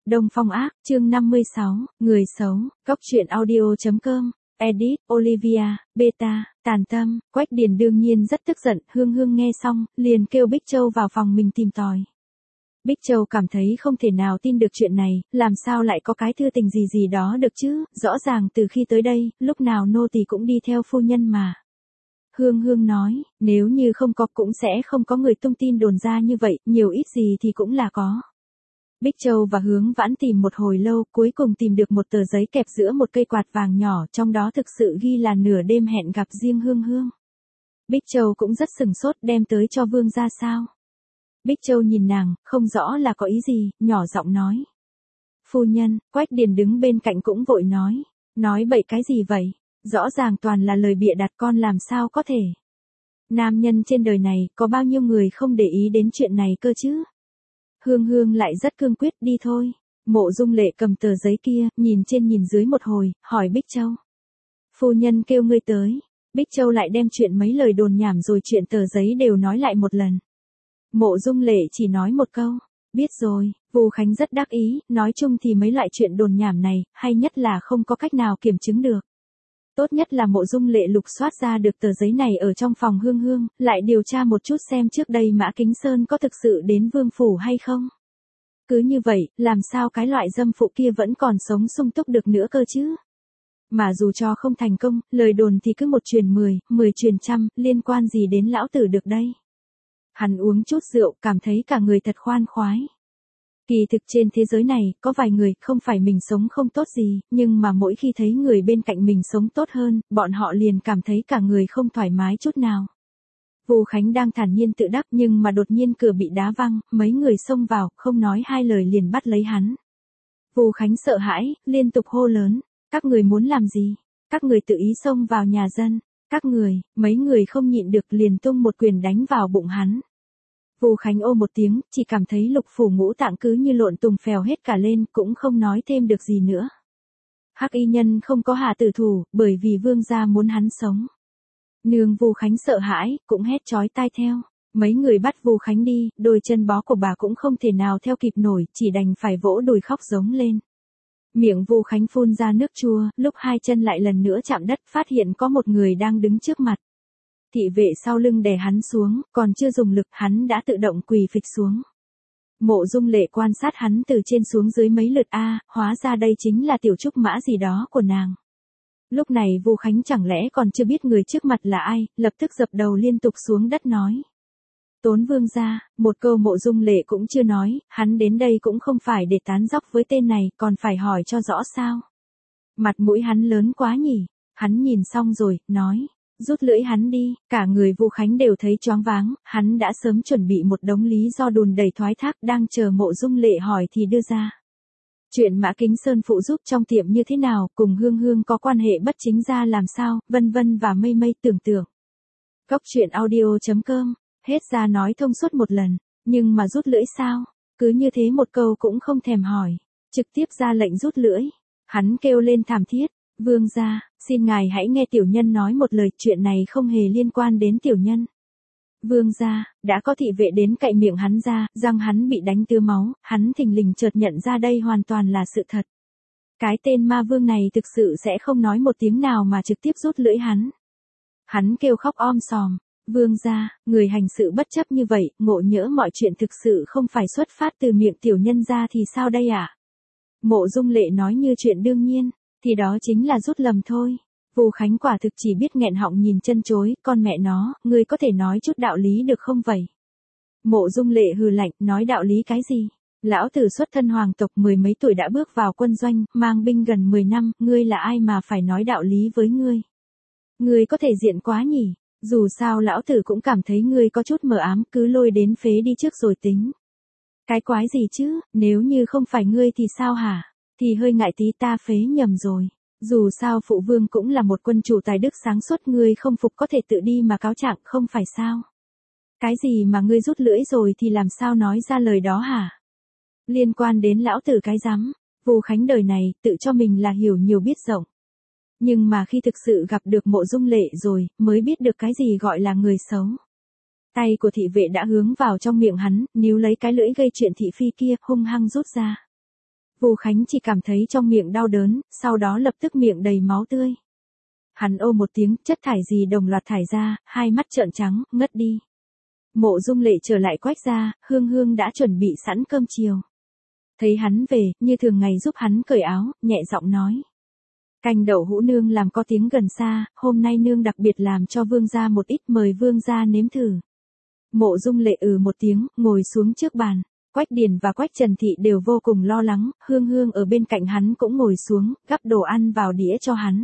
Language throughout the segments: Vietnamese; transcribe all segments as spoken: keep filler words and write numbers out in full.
Đông Phong Ác, chương năm mươi sáu, người xấu, Cóc truyện audio chấm com, edit, Olivia, Beta, Tàn Tâm, Quách Điền đương nhiên rất tức giận, Hương Hương nghe xong, liền kêu Bích Châu vào phòng mình tìm tòi. Bích Châu cảm thấy không thể nào tin được chuyện này, làm sao lại có cái thư tình gì gì đó được chứ, rõ ràng từ khi tới đây, lúc nào nô tỳ cũng đi theo phu nhân mà. Hương Hương nói, nếu như không có cũng sẽ không có người tung tin đồn ra như vậy, nhiều ít gì thì cũng là có. Bích Châu và Hướng Vãn tìm một hồi lâu, cuối cùng tìm được một tờ giấy kẹp giữa một cây quạt vàng nhỏ, trong đó thực sự ghi là nửa đêm hẹn gặp riêng Hương Hương. Bích Châu cũng rất sừng sốt, đem tới cho Vương ra sao. Bích Châu nhìn nàng, không rõ là có ý gì, nhỏ giọng nói. Phu nhân, Quách Điền đứng bên cạnh cũng vội nói, nói bậy cái gì vậy, rõ ràng toàn là lời bịa đặt, con làm sao có thể. Nam nhân trên đời này, có bao nhiêu người không để ý đến chuyện này cơ chứ. Hương Hương lại rất cương quyết, đi thôi. Mộ Dung Lệ cầm tờ giấy kia, nhìn trên nhìn dưới một hồi, hỏi Bích Châu. Phu nhân kêu ngươi tới. Bích Châu lại đem chuyện mấy lời đồn nhảm rồi chuyện tờ giấy đều nói lại một lần. Mộ Dung Lệ chỉ nói một câu, biết rồi. Vu Khánh rất đắc ý, nói chung thì mấy loại chuyện đồn nhảm này, hay nhất là không có cách nào kiểm chứng được. Tốt nhất là Mộ Dung Lệ lục soát ra được tờ giấy này ở trong phòng Hương Hương, lại điều tra một chút xem trước đây Mã Kính Sơn có thực sự đến vương phủ hay không. Cứ như vậy, làm sao cái loại dâm phụ kia vẫn còn sống sung túc được nữa cơ chứ. Mà dù cho không thành công, lời đồn thì cứ một truyền mười, mười truyền trăm, liên quan gì đến lão tử được đây. Hắn uống chút rượu, cảm thấy cả người thật khoan khoái. Kỳ thực trên thế giới này, có vài người không phải mình sống không tốt gì, nhưng mà mỗi khi thấy người bên cạnh mình sống tốt hơn, bọn họ liền cảm thấy cả người không thoải mái chút nào. Vu Khánh đang thản nhiên tự đắc nhưng mà đột nhiên cửa bị đá văng, mấy người xông vào, không nói hai lời liền bắt lấy hắn. Vu Khánh sợ hãi, liên tục hô lớn, các người muốn làm gì? Các người tự ý xông vào nhà dân, các người, mấy người không nhịn được liền tung một quyền đánh vào bụng hắn. Vu Khánh ô một tiếng, chỉ cảm thấy lục phủ ngũ tạng cứ như lộn tùng phèo hết cả lên, cũng không nói thêm được gì nữa. Hắc y nhân không có hạ tử thủ, bởi vì vương gia muốn hắn sống. Nương Vu Khánh sợ hãi, cũng hét chói tai theo. Mấy người bắt Vu Khánh đi, đôi chân bó của bà cũng không thể nào theo kịp nổi, chỉ đành phải vỗ đùi khóc giống lên. Miệng Vu Khánh phun ra nước chua, lúc hai chân lại lần nữa chạm đất, phát hiện có một người đang đứng trước mặt. Thị vệ sau lưng đè hắn xuống, còn chưa dùng lực, hắn đã tự động quỳ phịch xuống. Mộ Dung Lệ quan sát hắn từ trên xuống dưới mấy lượt a, hóa ra đây chính là tiểu trúc mã gì đó của nàng. Lúc này Vu Khánh chẳng lẽ còn chưa biết người trước mặt là ai, lập tức dập đầu liên tục xuống đất nói. Tốn vương gia, một câu Mộ Dung Lệ cũng chưa nói, hắn đến đây cũng không phải để tán dóc với tên này, còn phải hỏi cho rõ sao. Mặt mũi hắn lớn quá nhỉ, hắn nhìn xong rồi, nói. Rút lưỡi hắn đi, cả người Vu Khánh đều thấy choáng váng, hắn đã sớm chuẩn bị một đống lý do đùn đầy thoái thác đang chờ Mộ Dung Lệ hỏi thì đưa ra. Chuyện Mã Kính Sơn phụ giúp trong tiệm như thế nào, cùng Hương Hương có quan hệ bất chính ra làm sao, vân vân và mây mây tưởng tượng. Cóc truyện audio chấm com, hết ra nói thông suốt một lần, nhưng mà rút lưỡi sao, cứ như thế một câu cũng không thèm hỏi, trực tiếp ra lệnh rút lưỡi, hắn kêu lên thảm thiết. Vương gia, xin ngài hãy nghe tiểu nhân nói một lời, chuyện này không hề liên quan đến tiểu nhân. Vương gia, đã có thị vệ đến cậy miệng hắn ra, răng hắn bị đánh tưa máu, hắn thình lình chợt nhận ra đây hoàn toàn là sự thật. Cái tên ma vương này thực sự sẽ không nói một tiếng nào mà trực tiếp rút lưỡi hắn. Hắn kêu khóc om sòm, vương gia, người hành sự bất chấp như vậy, ngộ nhỡ mọi chuyện thực sự không phải xuất phát từ miệng tiểu nhân ra thì sao đây ạ? À? Mộ Dung Lệ nói như chuyện đương nhiên. Thì đó chính là rút lầm thôi. Vu Khánh quả thực chỉ biết nghẹn họng nhìn chân chối, con mẹ nó, ngươi có thể nói chút đạo lý được không vậy? Mộ Dung Lệ hừ lạnh, nói đạo lý cái gì? Lão tử xuất thân hoàng tộc mười mấy tuổi đã bước vào quân doanh, mang binh gần mười năm, ngươi là ai mà phải nói đạo lý với ngươi? Ngươi có thể diện quá nhỉ? Dù sao lão tử cũng cảm thấy ngươi có chút mờ ám, cứ lôi đến phế đi trước rồi tính. Cái quái gì chứ, nếu như không phải ngươi thì sao hả? Thì hơi ngại tí, ta phế nhầm rồi. Dù sao phụ vương cũng là một quân chủ tài đức sáng suốt, ngươi không phục có thể tự đi mà cáo trạng, không phải sao? Cái gì mà ngươi rút lưỡi rồi thì làm sao nói ra lời đó hả? Liên quan đến lão tử cái rắm, Vu Khánh đời này tự cho mình là hiểu nhiều biết rộng. Nhưng mà khi thực sự gặp được Mộ Dung Lệ rồi, mới biết được cái gì gọi là người xấu. Tay của thị vệ đã hướng vào trong miệng hắn, níu lấy cái lưỡi gây chuyện thị phi kia, hung hăng rút ra. Vu Khánh chỉ cảm thấy trong miệng đau đớn, sau đó lập tức miệng đầy máu tươi. Hắn ô một tiếng, chất thải gì đồng loạt thải ra, hai mắt trợn trắng, ngất đi. Mộ Dung Lệ trở lại Quách gia, Hương Hương đã chuẩn bị sẵn cơm chiều. Thấy hắn về, như thường ngày giúp hắn cởi áo, nhẹ giọng nói. Canh đậu hũ nương làm có tiếng gần xa, hôm nay nương đặc biệt làm cho vương gia một ít, mời vương gia nếm thử. Mộ Dung Lệ ừ một tiếng, ngồi xuống trước bàn. Quách Điền và Quách Trần Thị đều vô cùng lo lắng, Hương Hương ở bên cạnh hắn cũng ngồi xuống, gắp đồ ăn vào đĩa cho hắn.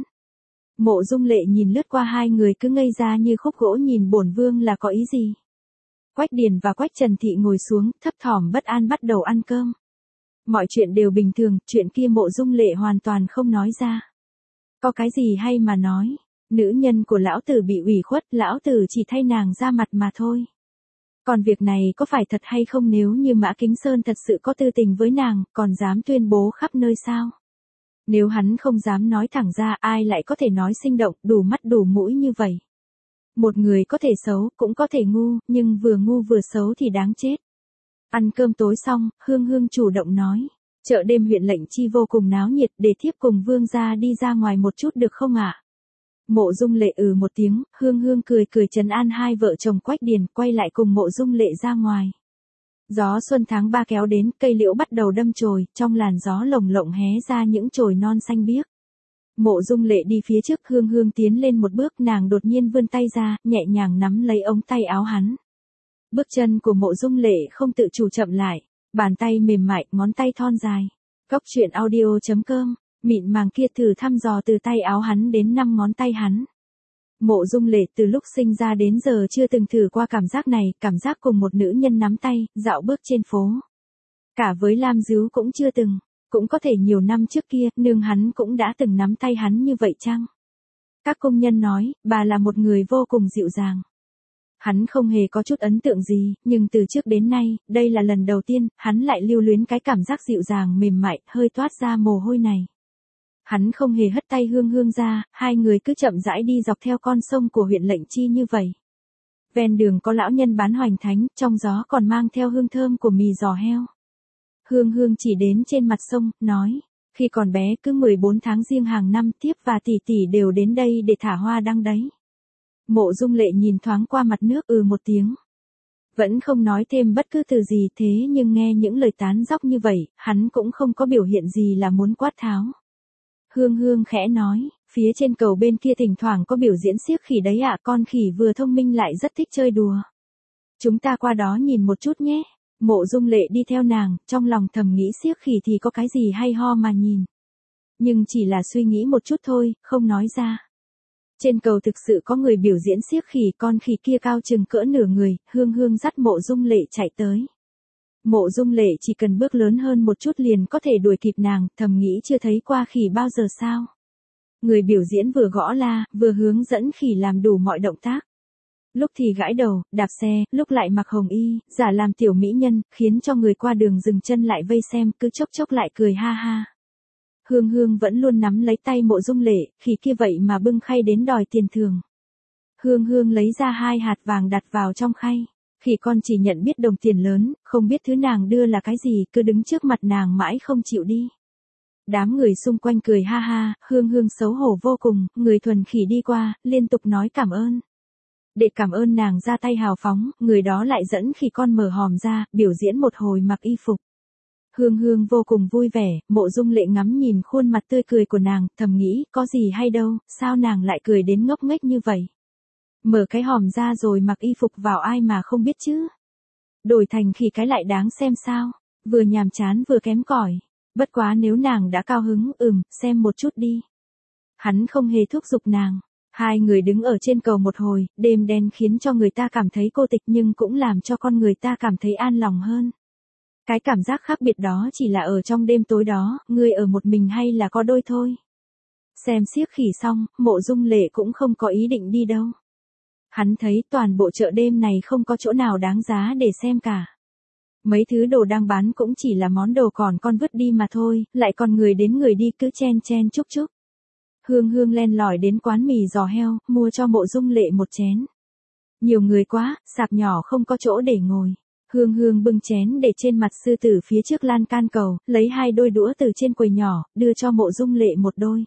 Mộ Dung Lệ nhìn lướt qua hai người cứ ngây ra như khúc gỗ nhìn bổn vương là có ý gì. Quách Điền và Quách Trần Thị ngồi xuống, thấp thỏm bất an bắt đầu ăn cơm. Mọi chuyện đều bình thường, chuyện kia Mộ Dung Lệ hoàn toàn không nói ra. Có cái gì hay mà nói, nữ nhân của lão tử bị ủy khuất, lão tử chỉ thay nàng ra mặt mà thôi. Còn việc này có phải thật hay không, nếu như Mã Kính Sơn thật sự có tư tình với nàng, còn dám tuyên bố khắp nơi sao? Nếu hắn không dám nói thẳng ra, ai lại có thể nói sinh động, đủ mắt đủ mũi như vậy? Một người có thể xấu, cũng có thể ngu, nhưng vừa ngu vừa xấu thì đáng chết. Ăn cơm tối xong, Hương Hương chủ động nói. Chợ đêm huyện Lệnh Chi vô cùng náo nhiệt, để thiếp cùng vương gia đi ra ngoài một chút được không ạ? Mộ Dung Lệ ừ một tiếng, Hương Hương cười cười trấn an hai vợ chồng Quách Điền, quay lại cùng Mộ Dung Lệ ra ngoài. Gió xuân tháng ba kéo đến, cây liễu bắt đầu đâm chồi, trong làn gió lồng lộng hé ra những chồi non xanh biếc. Mộ Dung Lệ đi phía trước, Hương Hương tiến lên một bước, nàng đột nhiên vươn tay ra, nhẹ nhàng nắm lấy ống tay áo hắn. Bước chân của Mộ Dung Lệ không tự chủ chậm lại, bàn tay mềm mại, ngón tay thon dài. Cốc truyện audio chấm com, mịn màng kia thử thăm dò từ tay áo hắn đến năm ngón tay hắn. Mộ Dung Lệ từ lúc sinh ra đến giờ chưa từng thử qua cảm giác này, cảm giác cùng một nữ nhân nắm tay, dạo bước trên phố. Cả với Lam Dứu cũng chưa từng, cũng có thể nhiều năm trước kia, nương hắn cũng đã từng nắm tay hắn như vậy chăng? Các công nhân nói, bà là một người vô cùng dịu dàng. Hắn không hề có chút ấn tượng gì, nhưng từ trước đến nay, đây là lần đầu tiên, hắn lại lưu luyến cái cảm giác dịu dàng mềm mại, hơi toát ra mồ hôi này. Hắn không hề hất tay Hương Hương ra, hai người cứ chậm rãi đi dọc theo con sông của huyện Lệnh Chi như vậy. Ven đường có lão nhân bán hoành thánh, trong gió còn mang theo hương thơm của mì giò heo. Hương Hương chỉ đến trên mặt sông, nói, khi còn bé cứ mười bốn tháng riêng hàng năm, thiếp và tỷ tỷ đều đến đây để thả hoa đăng đấy. Mộ Dung Lệ nhìn thoáng qua mặt nước ừ một tiếng. Vẫn không nói thêm bất cứ từ gì, thế nhưng nghe những lời tán dóc như vậy, hắn cũng không có biểu hiện gì là muốn quát tháo. Hương Hương khẽ nói, phía trên cầu bên kia thỉnh thoảng có biểu diễn xiếc khỉ đấy ạ, con khỉ vừa thông minh lại rất thích chơi đùa. Chúng ta qua đó nhìn một chút nhé. Mộ Dung Lệ đi theo nàng, trong lòng thầm nghĩ xiếc khỉ thì có cái gì hay ho mà nhìn. Nhưng chỉ là suy nghĩ một chút thôi, không nói ra. Trên cầu thực sự có người biểu diễn xiếc khỉ, con khỉ kia cao chừng cỡ nửa người, Hương Hương dắt Mộ Dung Lệ chạy tới. Mộ Dung Lệ chỉ cần bước lớn hơn một chút liền có thể đuổi kịp nàng, thầm nghĩ chưa thấy qua khỉ bao giờ sao. Người biểu diễn vừa gõ la, vừa hướng dẫn khỉ làm đủ mọi động tác. Lúc thì gãi đầu, đạp xe, lúc lại mặc hồng y, giả làm tiểu mỹ nhân, khiến cho người qua đường dừng chân lại vây xem, cứ chốc chốc lại cười ha ha. Hương Hương vẫn luôn nắm lấy tay Mộ Dung Lệ, khỉ kia vậy mà bưng khay đến đòi tiền thưởng. Hương Hương lấy ra hai hạt vàng đặt vào trong khay. Khỉ con chỉ nhận biết đồng tiền lớn, không biết thứ nàng đưa là cái gì, cứ đứng trước mặt nàng mãi không chịu đi. Đám người xung quanh cười ha ha, Hương Hương xấu hổ vô cùng, người thuần khỉ đi qua, liên tục nói cảm ơn. Để cảm ơn nàng ra tay hào phóng, người đó lại dẫn khỉ con mở hòm ra, biểu diễn một hồi mặc y phục. Hương Hương vô cùng vui vẻ, Mộ Dung Lệ ngắm nhìn khuôn mặt tươi cười của nàng, thầm nghĩ, có gì hay đâu, sao nàng lại cười đến ngốc nghếch như vậy. Mở cái hòm ra rồi mặc y phục vào ai mà không biết chứ. Đổi thành khỉ cái lại đáng xem sao, vừa nhàm chán vừa kém cỏi. Bất quá nếu nàng đã cao hứng, ừm, xem một chút đi. Hắn không hề thúc giục nàng. Hai người đứng ở trên cầu một hồi, đêm đen khiến cho người ta cảm thấy cô tịch nhưng cũng làm cho con người ta cảm thấy an lòng hơn. Cái cảm giác khác biệt đó chỉ là ở trong đêm tối đó, người ở một mình hay là có đôi thôi. Xem xiếc khỉ xong, Mộ Dung Lệ cũng không có ý định đi đâu. Hắn thấy toàn bộ chợ đêm này không có chỗ nào đáng giá để xem cả. Mấy thứ đồ đang bán cũng chỉ là món đồ còn con vứt đi mà thôi, lại còn người đến người đi cứ chen chen chúc chúc. Hương Hương len lỏi đến quán mì giò heo, mua cho Mộ Dung Lệ một chén. Nhiều người quá, sạp nhỏ không có chỗ để ngồi. Hương Hương bưng chén để trên mặt sư tử phía trước lan can cầu, lấy hai đôi đũa từ trên quầy nhỏ, đưa cho Mộ Dung Lệ một đôi.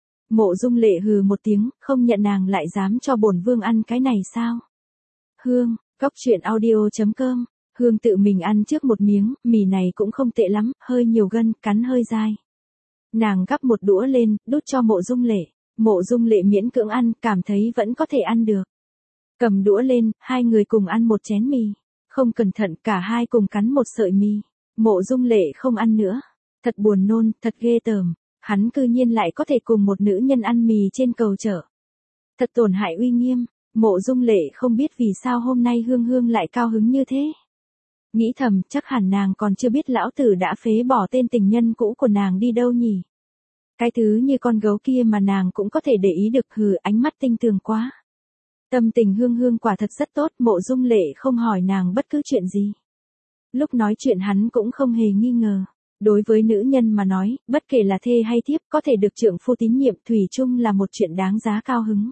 Mộ Dung Lệ hừ một tiếng, không nhận, nàng lại dám cho bổn vương ăn cái này sao? Hương, Cóc Truyện Audio chấm com. Hương tự mình ăn trước một miếng, mì này cũng không tệ lắm, hơi nhiều gân, cắn hơi dai. Nàng gắp một đũa lên, đút cho Mộ Dung Lệ. Mộ Dung Lệ miễn cưỡng ăn, cảm thấy vẫn có thể ăn được. Cầm đũa lên, hai người cùng ăn một chén mì. Không cẩn thận, cả hai cùng cắn một sợi mì. Mộ Dung Lệ không ăn nữa. Thật buồn nôn, thật ghê tởm. Hắn cư nhiên lại có thể cùng một nữ nhân ăn mì trên cầu chợ. Thật tổn hại uy nghiêm. Mộ Dung Lệ không biết vì sao hôm nay Hương Hương lại cao hứng như thế. Nghĩ thầm, chắc hẳn nàng còn chưa biết lão tử đã phế bỏ tên tình nhân cũ của nàng đi đâu nhỉ. Cái thứ như con gấu kia mà nàng cũng có thể để ý được, hừ, ánh mắt tinh tường quá. Tâm tình Hương Hương quả thật rất tốt, Mộ Dung Lệ không hỏi nàng bất cứ chuyện gì. Lúc nói chuyện hắn cũng không hề nghi ngờ. Đối với nữ nhân mà nói, bất kể là thê hay thiếp, có thể được trượng phu tín nhiệm thủy chung là một chuyện đáng giá cao hứng.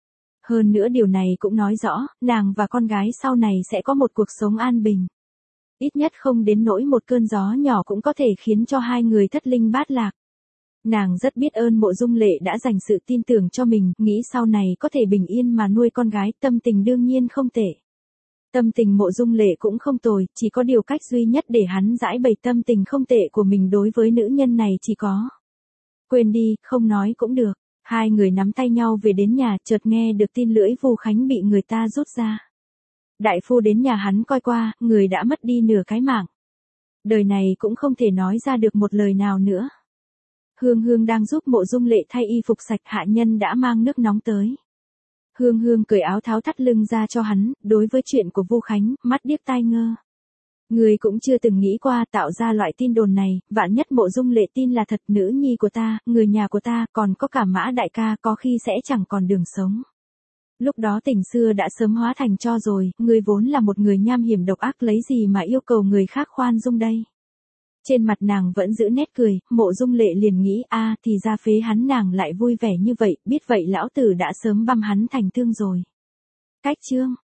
Hơn nữa điều này cũng nói rõ, nàng và con gái sau này sẽ có một cuộc sống an bình. Ít nhất không đến nỗi một cơn gió nhỏ cũng có thể khiến cho hai người thất linh bát lạc. Nàng rất biết ơn Mộ Dung Lệ đã dành sự tin tưởng cho mình, nghĩ sau này có thể bình yên mà nuôi con gái, tâm tình đương nhiên không tệ. Tâm tình Mộ Dung Lệ cũng không tồi, chỉ có điều cách duy nhất để hắn giải bày tâm tình không tệ của mình đối với nữ nhân này chỉ có. Quên đi, không nói cũng được. Hai người nắm tay nhau về đến nhà, chợt nghe được tin lưỡi Vu Khánh bị người ta rút ra. Đại phu đến nhà hắn coi qua, người đã mất đi nửa cái mạng. Đời này cũng không thể nói ra được một lời nào nữa. Hương Hương đang giúp Mộ Dung Lệ thay y phục sạch, hạ nhân đã mang nước nóng tới. Hương Hương cởi áo tháo thắt lưng ra cho hắn, đối với chuyện của Vu Khánh, mắt điếc tai ngơ. Người cũng chưa từng nghĩ qua tạo ra loại tin đồn này, vạn nhất Mộ Dung Lệ tin là thật, nữ nhi của ta, người nhà của ta, còn có cả Mã đại ca có khi sẽ chẳng còn đường sống. Lúc đó tình xưa đã sớm hóa thành tro rồi, người vốn là một người nham hiểm độc ác, lấy gì mà yêu cầu người khác khoan dung đây. Trên mặt nàng vẫn giữ nét cười, Mộ Dung Lệ liền nghĩ, a thì ra phế hắn nàng lại vui vẻ như vậy, biết vậy lão tử đã sớm băm hắn thành thương rồi. Cách chương